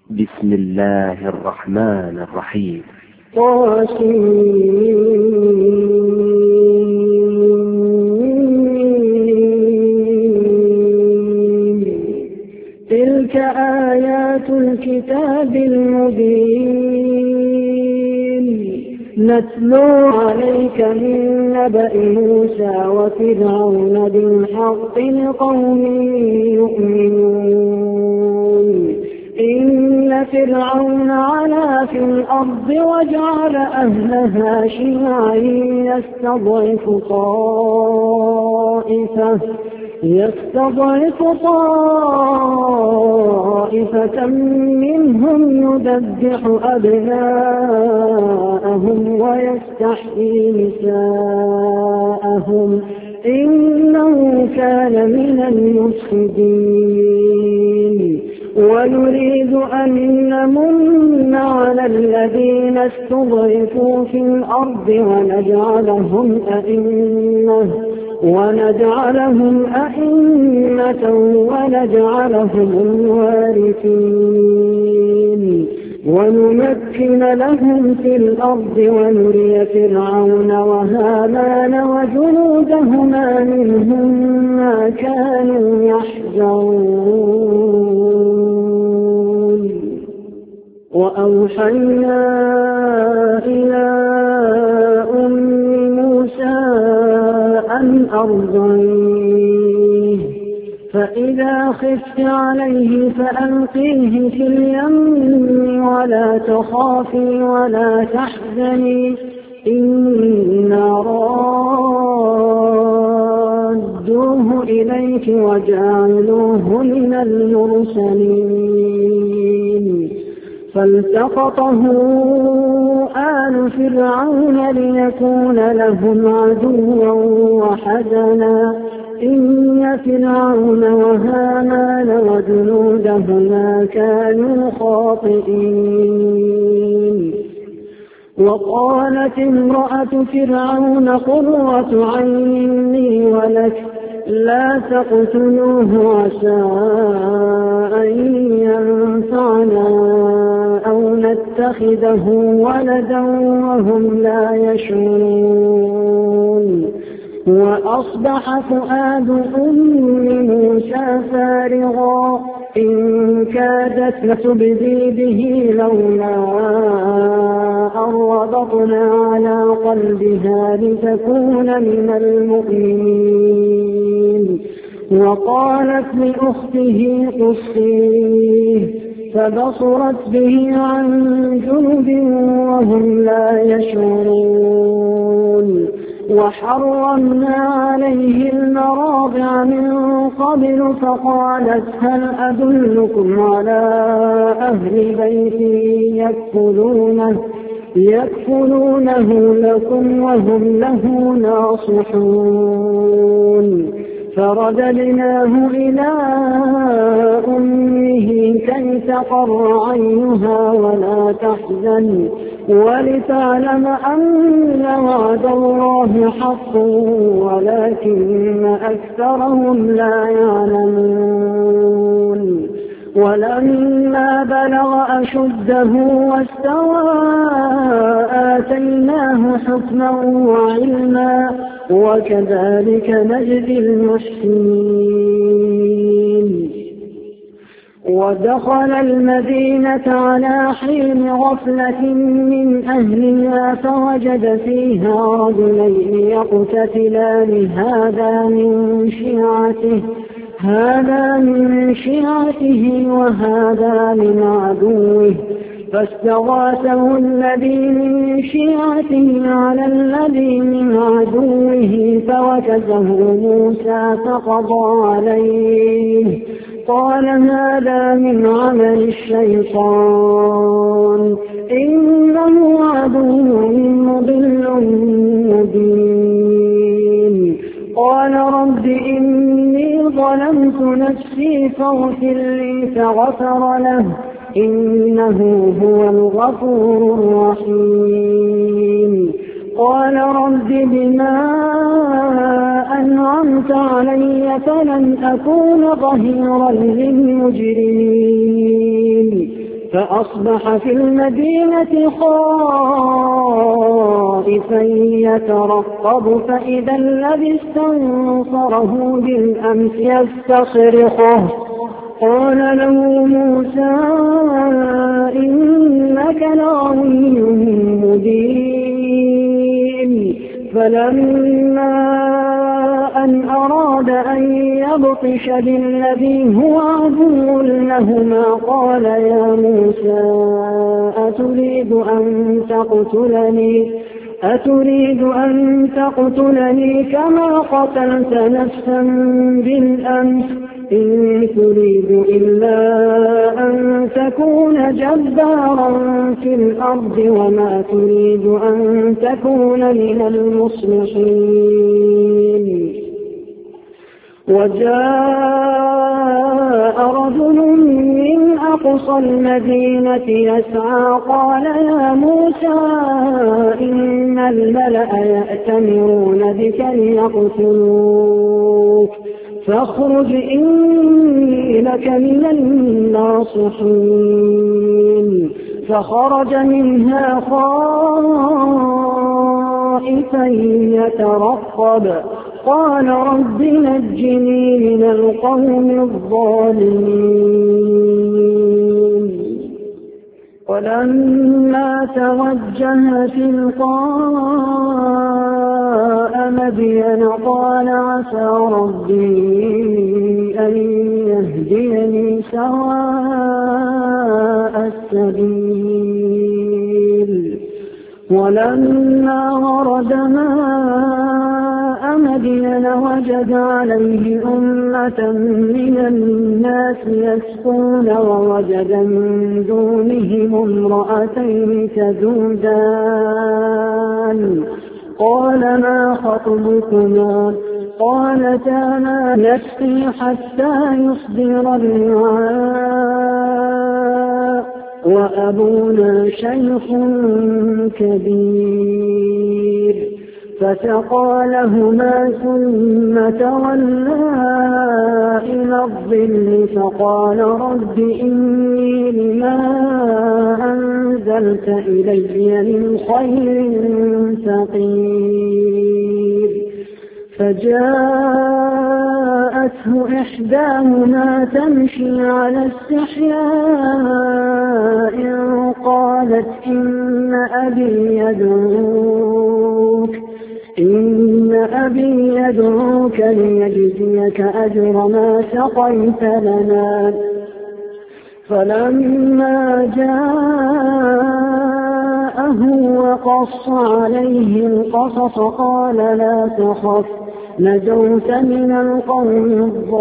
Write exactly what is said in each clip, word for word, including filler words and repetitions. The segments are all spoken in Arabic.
بسم الله الرحمن الرحيم. تلك آيات الكتاب المبين نتلو عليك من نبأ موسى وفرعون بالحق لقوم يؤمنون. إن فرعون علا في الأرض وجعل أهلها شيعا يستضعف طائفة يستضعف طائفة منهم يذبح أبناءهم ويستحيي نساءهم إنه كان من المفسدين. ونريد أن نمن على الذين استضعفوا في الأرض ونجعلهم أئمة ونجعلهم أئمة ونجعلهم الوارثين ونمكن لهم في الأرض ونري فرعون وهامان وجنودهما منهم ما كانوا يحذرون. وأوحينا إلى أم موسى أن أرضعيه فإذا خفت عليه فألقيه في اليم ولا تخافي ولا تحزني إنا رادوه إليك وجعلوه من المرسلين. فالتقطه آل فرعون ليكون لهم عدوا وحزنا إن فرعون وهامان وجنودهما كانوا خاطئين. وقالت امرأة فرعون قرة عين لي ولك لا تقتلوه عسى أن ينفعنا أو نتخذه ولدا وهم لا يشعرون. وأصبح فؤاد أم موسى فارغا إن كادت لتبدي به لولا أن ربطنا على قلبها لتكون من المؤمنين. وقالت لأخته قصيه فبصرت به عن جنب وهم لا يشعرون. وحرمنا عليه المراضع من قبل فقالت هل أدلكم على أهل بيت يكفلونه يكفلونه لكم وهم له ناصحون. فرددناه إلى أمه كي تقر عينها ولا تحزن ولتعلم أن وعد الله حق ولكن أكثرهم لا يعلمون. ولما بلغ أشده واستوى آتيناه حكما وعلما وكذلك نجزي المحسنين. ودخل المدينة على حين غفلة من أهلها فوجد فيها رجلين يقتتلان هذا من شيعته هذا من شيعته وهذا من عدوه فاستغاثه الذي من شيعته على الذي من عدوه فوكزه موسى فقضى عليه قال هذا من عمل الشيطان إنه عدو مضل مبين. قال رب إني ظلمت نفسي فاغفر لي فغفر له إنه هو الغفور الرحيم. قال رب بما أنعمت علي فلن أكون ظهيرا للمجرمين فأصبح في المدينة خائفا يترقب فإذا الذي استنصره بالأمس يستصرخه قال له موسى إنك لغوي مبين. فلما أن أراد أن يبطش بالذي هو عدو لهما قال يا موسى أتريد أن تقتلني أتريد أن تقتلني كما قتلت نفسا بالأمس إن تريد إلا أن تكون جبارا في الأرض وما تريد أن تكون من المصلحين. وجاء رجل من أقصى المدينة يسعى قال يا موسى إن الملأ يأتمرون بك ليقتلوك فاخرج إني لك من الناصحين. فخرج منها خائفا يترقب قال رب نجني من القوم الظالمين. ولما توجه تلقاء مدين قال عسى ربي أن يهديني سواء السبيل. ولما ورد ماء مدين وجد عليه أمة من الناس يسقون ووجد من دونهم امرأتين تذودان قال ما خطبكما قالتا لا نسقي حتى يصدر الرعاء وأبونا شيخ كبير. فسقى لهما ثم تولى إلى الظل فقال رب إني لما أنزلت إلي من خير فقير. فجاءته إحداهما تمشي على استحياء قالت إن أبي يدعوك إن أبي يدعوك ليجزيك أجر ما سقيت لنا. فلما جاءه وقص عليه القصص قال لا تخف نجوت من القوم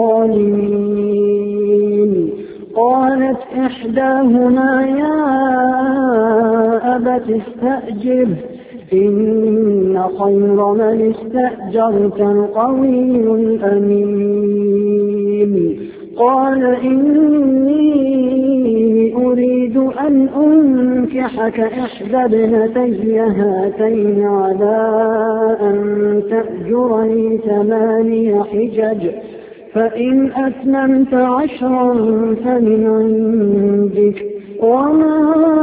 الظالمين. قالت إحداهما يا أبت استأجره إن خير من استأجرت القوي الأمين. قال إني أريد أن أنكحك إحدى ابنتي هاتين على أن تأجرني ثماني حجج فإن أتممت عشرا فمن عندك وما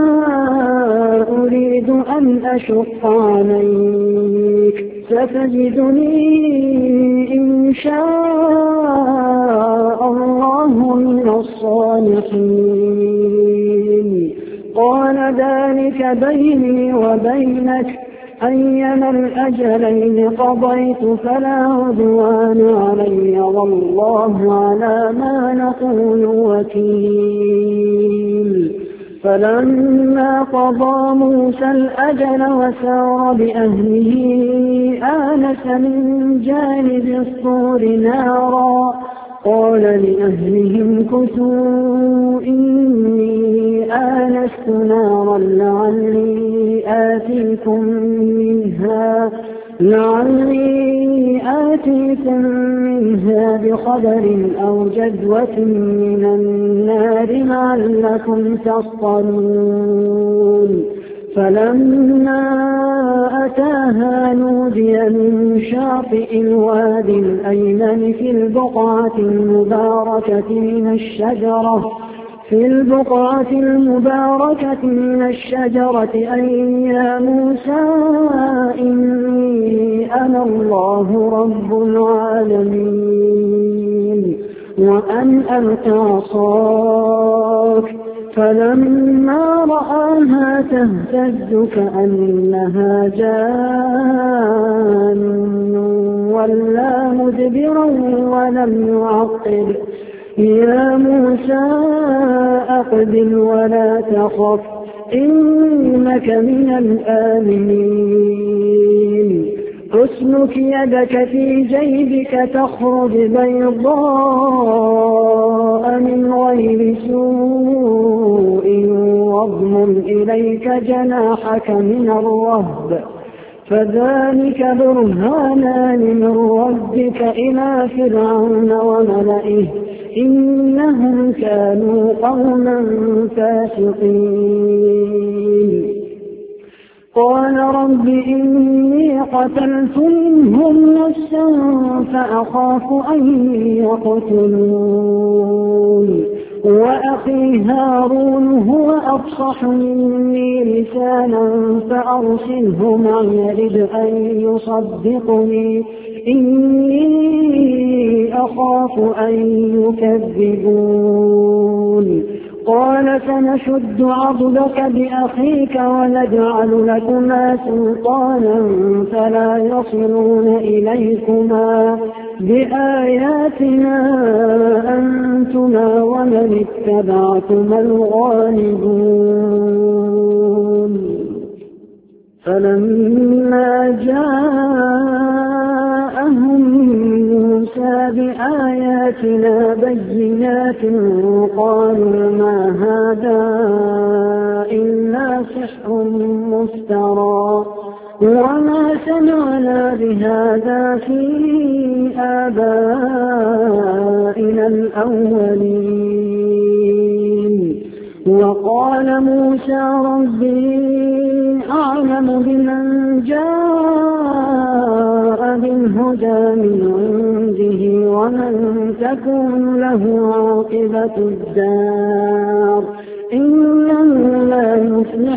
أريد أن أشق عليك ستجدني إن شاء الله من الصالحين. قال ذلك بيني وبينك أيما الأجلين قضيت فلا عدوان علي والله على ما نقول وكيل. فلما قضى موسى الأجل وسار بأهله آنس من جانب الطور نارا قال لأهلهم كثوا إني آنست نارا لعلي آتيكم منها لعلي آتيكم منها بخبر أو جدوة من النار لعلكم تصطلون. فلما أتاها نودي من شاطئ الوادي الأيمن في البقعة المباركة من الشجرة في البقعة المباركة من الشجرة أن يا موسى إني أنا الله رب العالمين وأن ألق عصاك فلما رآها تهتز كأنها جان ولا مدبرا ولم يعقب يا موسى أقبل ولا تخف إنك من الآمنين اسلك يدك في جيبك تخرج بيضاء من غير سوء واضمم إليك جناحك من الرهب فذلك برهانان من ربك إلى فرعون وملئه إنهم كانوا قوما فاسقين قال رب إني قتلت منهم نفسا فأخاف أن يقتلون وأخي هارون هو أفصح مني لسانا فأرسله معي يرد أن يصدقني إني أخاف أن يكذبون قال سنشد عضدك بأخيك ونجعل لكما سلطانا فلا يصلون إليكما بآياتنا أنتما ومن اتبعتما الغالبون فلما جاءهم موسى بآياتنا بينات قالوا ما هذا إلا سحر مفترى وما سمعنا بهذا في آبائنا الأولين وقال موسى ربي أعلم بمن جاء بالهدى من عنده ومن تكون له عاقبة الدار إنه لا يفلح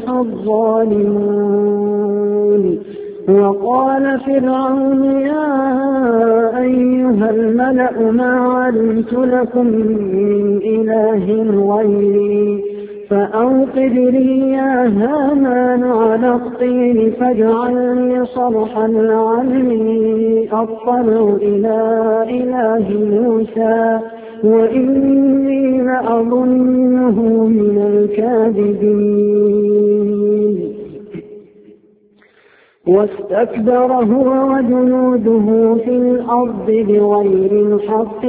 الظالمون وقال فرعون يا أيها الملأ ما علمت لكم من إله غيري فأوقد لي يا هامان على الطين فاجعلني صرحا لعلي أطلع إلى إله موسى وإني لأظنه من الكاذبين واستكبر هو وجنوده في الأرض بغير الحق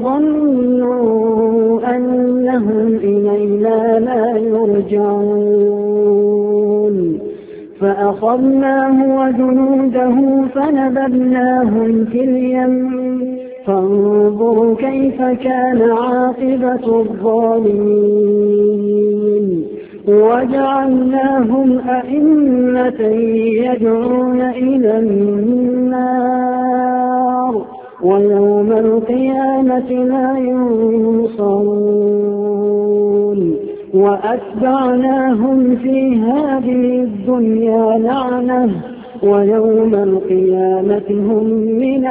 وظنوا أنهم إلينا لا يرجعون فأخذناه وجنوده فنبذناهم في اليم فانظر كيف كان عاقبة الظالمين وجعلناهم أئمة يدعون إلى النار ويوم القيامة لا ينصرون وأتبعناهم في هذه الدنيا لعنة ويوم القيامة هم من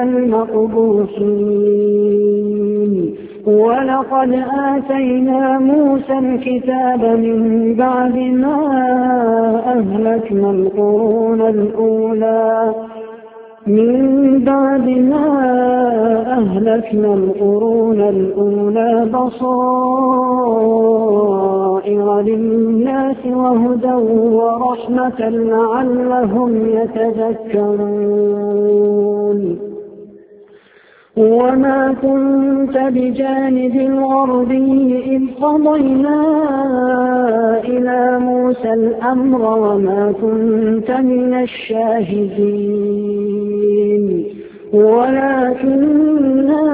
المقبوحين ولقد آتينا موسى الكتاب من بعد ما أهلكنا القرون الأولى من بعد ما أهلكنا القرون الأولى بصائر للناس وهدى ورحمة لعلهم يتذكرون وما كنت بجانب الغربي إذ قضينا إلى موسى الأمر وما كنت من الشاهدين ولكننا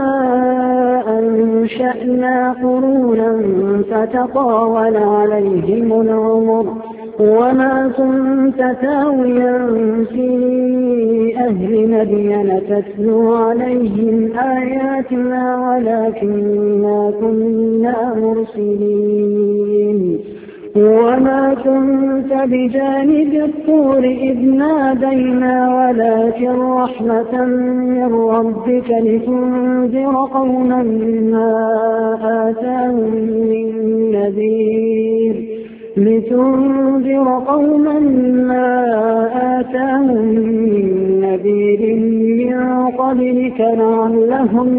أنشأنا قرونا فتطاول عليهم العمر وما كنت ثاويا في أهل مدين تتلو عليهم آياتنا ولكننا كنا مرسلين وما كنت بجانب الطور إذ نادينا ولكن رحمة من ربك لتنذر قوما ما آتاهم من نذير لتنذر قوما ما آتاهم من نذير من قبلك لعلهم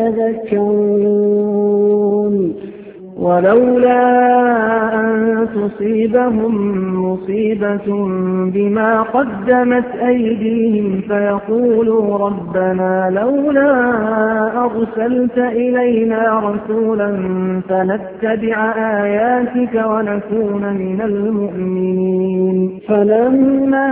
يتذكرون ولولا أن تصيبهم مصيبة بما قدمت أيديهم فيقولوا ربنا لولا أرسلت إلينا رسولا فنتبع آياتك ونكون من المؤمنين فلما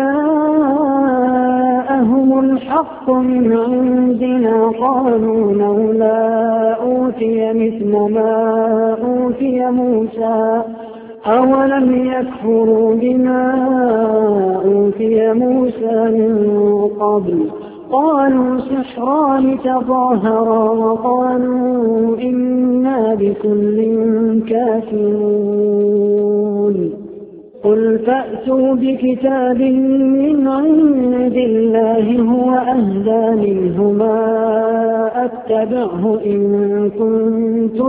جاءهم الحق من عندنا قالوا لولا أوتي مثل ما أوتي موسى أولم يكفروا بما أوتي موسى من قبل قالوا سحران تظاهرا وقالوا إنا بكل كافرون قل فأتوا بكتاب من عند الله هو أهدى منهما أتبعه إن كنتم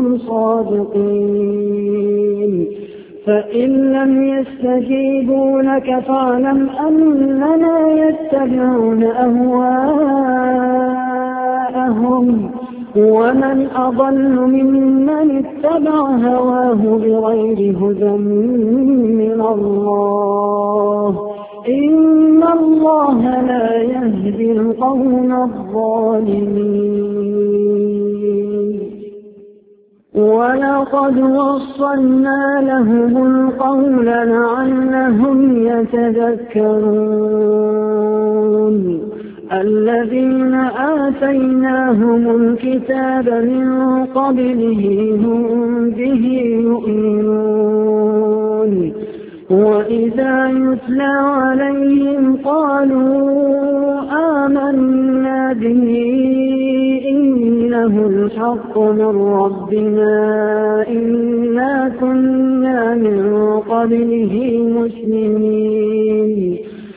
صادقين فإن لم يستجيبوا لك فاعلم أننا يتبعون أهواءهم ومن أضل ممن اتبع هواه بغير هدى من الله إن الله لا يهدي القوم الظالمين ولقد وصلنا لهم القول لعلهم يتذكرون الذين آتيناهم الكتاب من قبله هم به يؤمنون وإذا يتلى عليهم قالوا آمنا به إنه الحق من ربنا إنا كنا من قبله مسلمين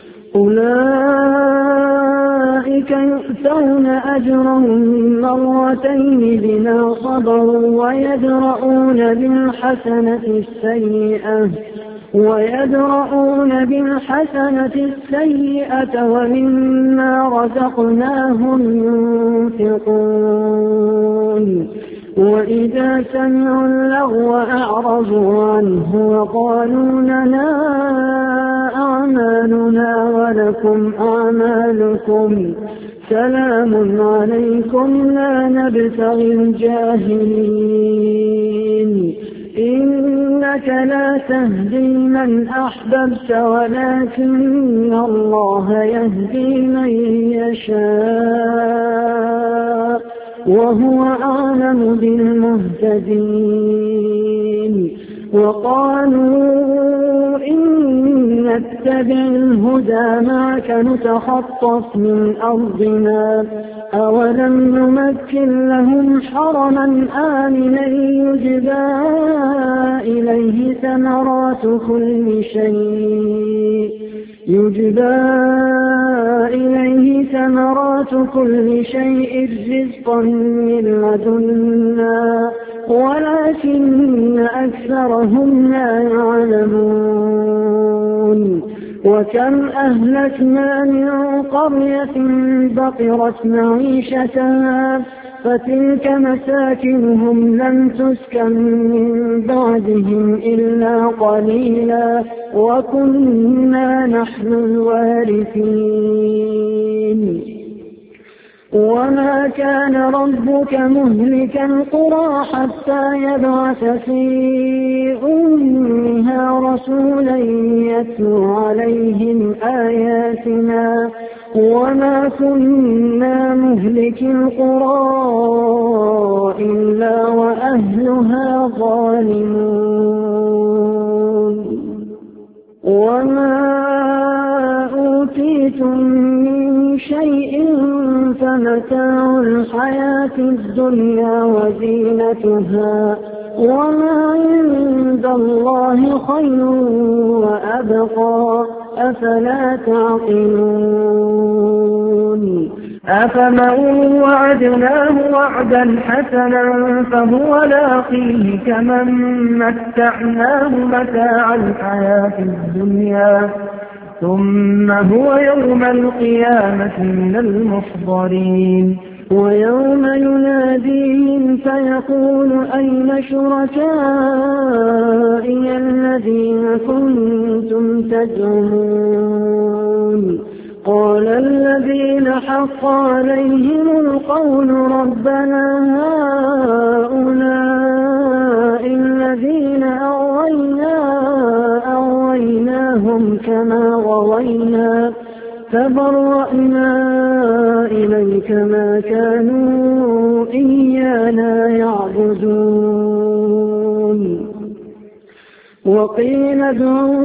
أولئك يؤتون أجرهم مرتين بما صبروا ويدرؤون بالحسنة السيئة ويدرؤون بالحسنة السيئة ومما رزقناهم ينفقون وإذا سمعوا اللغو أعرضوا عنه وقالوا لنا أعمالنا ولكم أعمالكم سلام عليكم لا نبتغي الجاهلين إنك لا تهدي من أحببت ولكن الله يهدي من يشاء وهو أعلم بالمهتدين وقالوا إن نتبع الهدى معك نتخطف من أرضنا أولم نمكن لهم حرما آمنا يجبى إليه ثمرات كل شيء يجبى إليه ثمرات كل شيء رزقا من لدنا ولكن أكثرهم لا يعلمون وكم أهلكنا من قرية بطرت معيشتها فتلك مساكنهم لم تسكن من بعدهم إلا قليلا وكنا نحن الوارثين وما كان ربك مهلك القرى حتى يبعث في أمها رسولا يتلو عليهم آياتنا وما كنا مهلك القرى إلا وأهلها ظالمون وما أوتيتم من شيء فمتاع الحياة الدنيا وزينتها وما عند الله خير وأبقى أفلا تعقلون أفمن وعدناه وعدا حسنا فهو لاقيه كمن متعناه متاع الحياة الدنيا ثم هو يوم القيامة من المحضرين ويوم يناديهم فيقول أين شركائي الذين كنتم تزعمون قال الذين حق عليهم القول ربنا هؤلاء الذين أغوينا أغويناهم كما غوينا فبرأنا إليك ما كانوا إيانا يعبدون وقيل ادعوا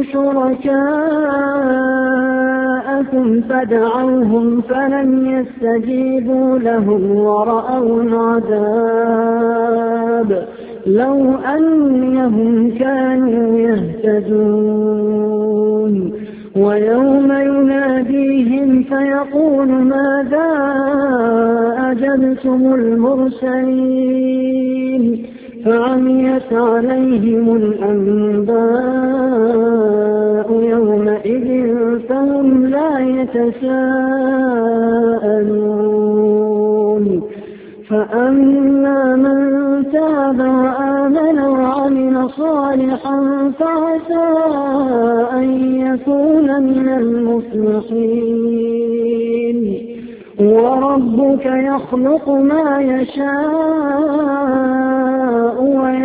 شركاءكم فدعوهم فلم يستجيبوا لهم ورأوا العذاب لو أنهم كانوا يهتدون ويوم يناديهم فيقول ماذا أجبتم المرسلين فعميت عليهم الأنباء يومئذ فهم لا يتساءلون فأما من تاب وآمن وعمل صالحا فعسى أن يكون من المفلحين وربك يخلق ما يشاء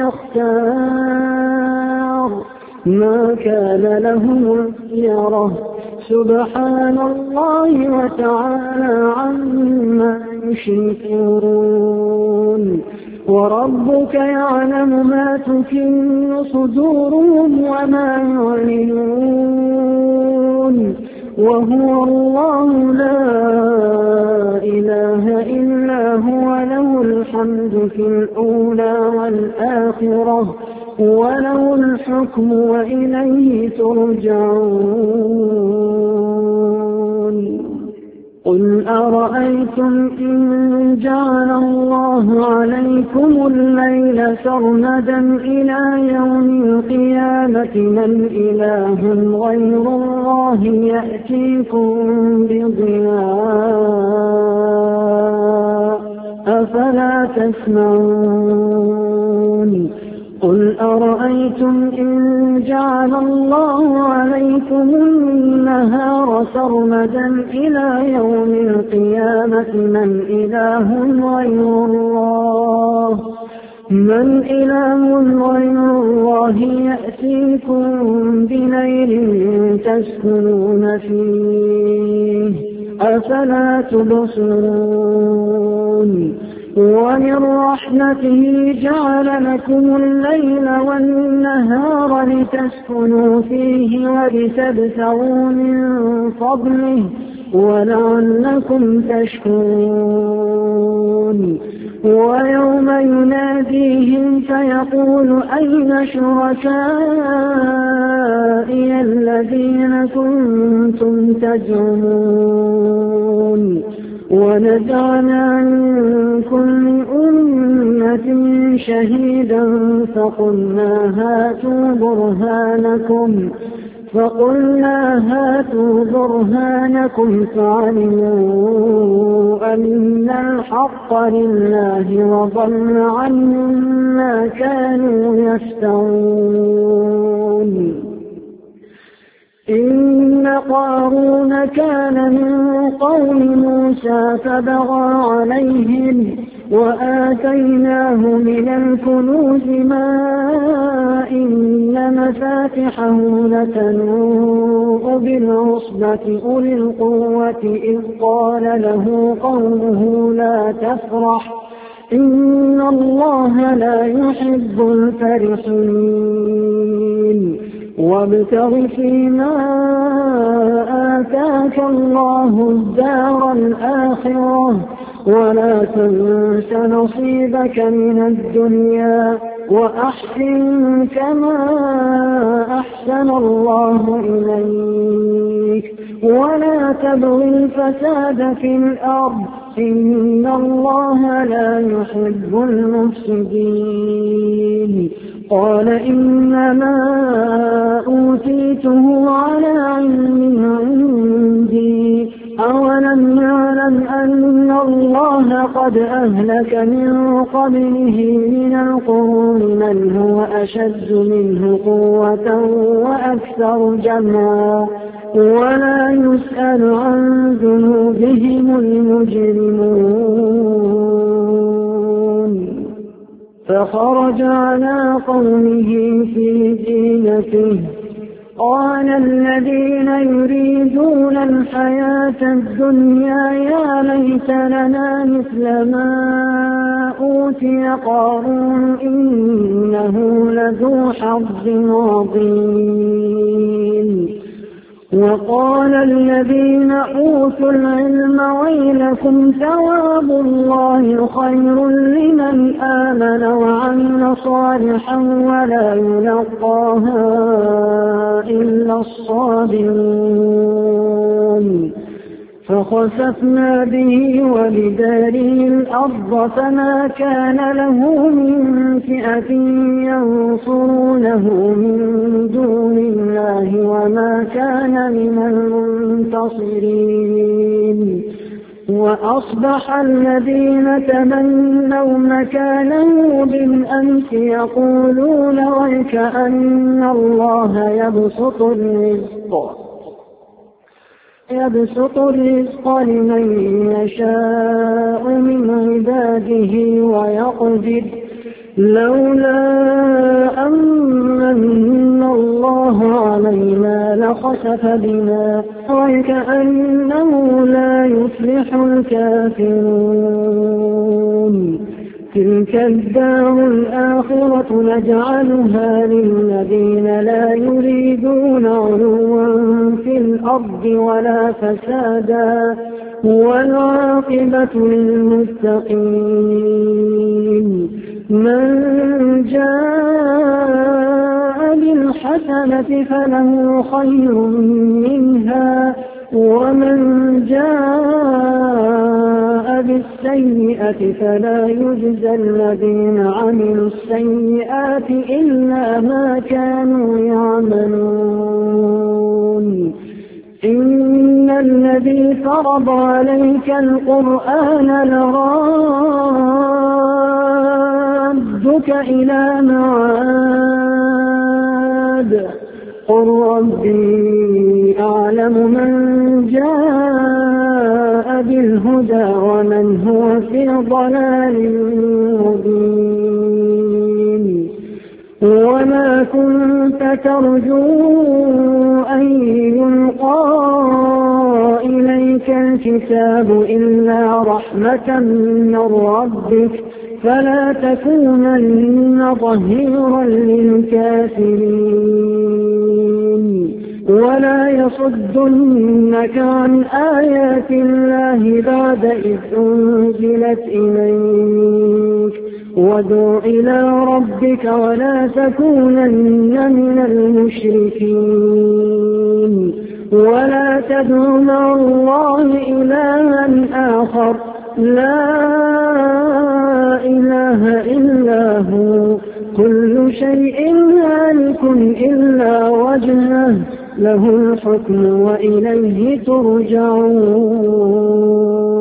ويختار ما كان لهم الخيرة سبحان الله وتعالى عما يشركون وربك يعلم ما تكن صدورهم وما يعلنون وهو الله لا إله إلا هو له الحمد في الأولى والآخرة وله الحكم وإليه ترجعون قل أرأيتم إن جعل الله عليكم الليل سرمدا إلى يوم القيامة من إله غير الله يأتيكم بضياء أفلا تسمعون قل أرأيتم إن جعل الله عليكم النهار سرمدا إلى يوم القيامة من إله غير الله من إله غير الله يأتيكم بليل تسكنون فيه أفلا تبصرون ومن رحمته جعل لكم الليل والنهار لتسكنوا فيه ولتبتغوا من فضله ولعلكم تشكرون ويوم يناديهم فيقول أين شركائي الذين كنتم تزعمون ونزعنا من كل أمة شهيدا فقلنا هاتوا برهانكم فقلنا هاتوا برهانكم فعلموا أن الحق لله وضل عنهم ما كانوا يفترون إن قارون كان من قوم موسى فبغى عليهم وآتيناه من الكنوز ما إن مفاتحه لتنوء بالعصبة أولي القوة إذ قال له قومه لا تفرح إن الله لا يحب الفرحين وابتغ فيما آتاك الله الدار الآخرة ولا تنس نصيبك من الدنيا وأحسن كما أحسن الله إليك ولا تبغ الفساد في الأرض إن الله لا يحب المفسدين. قال إنما أوتيته على علم عندي أولم يعلم أن الله قد أهلك من قبله من القرون من هو أشد منه قوة وأكثر جمعا ولا يسأل عن ذنوبهم المجرمون. فخرج على قومه في زينته قال الذين يريدون الحياة الدنيا يا ليت لنا مثل ما أوتي قارون إنه لذو حظ عظيم. وقال الذين أوتوا العلم ويلكم ثواب الله خير لمن آمن وعمل صالحا ولا يلقاها إلا الصابرون. فخسفنا به وبداره الأرض فما كان له من فئة ينصرونه من دون الله وما كان من المنتصرين. وأصبح الذين تمنوا مكانه بالأمس يقولون وكأن الله يبسط الرزق يبسط الرزق لمن يشاء من عباده ويقدر لولا أمن الله علينا لخسف بنا وكأنه لا يفلح الكافرون. تلك الدار الآخرة نجعلها للذين لا يريدون علوا في الأرض ولا فسادا والعاقبة للمتقين. من جاء بالحسنة فله خير منها ومن جاء بالسيئة فلا يجزى الذين عملوا السيئات إلا ما كانوا يعملون. إن الذي فرض عليك القرآن لرادك إلى معاد قل ربي أعلم من جاء بالهدى ومن هو في ضلال مبين. وما كنت ترجو أن يلقى إليك الكتاب إلا رحمة من ربك فلا تكونن ظهيرا للكافرين. ولا يصدنك عن آيات الله بعد إذ أنزلت إليك وادع إلى ربك ولا تكونن من المشركين. ولا تدع مع الله إلها آخر لا إله إلا هو كل شيء هالك إلا وجهه له الحكم وإليه ترجعون.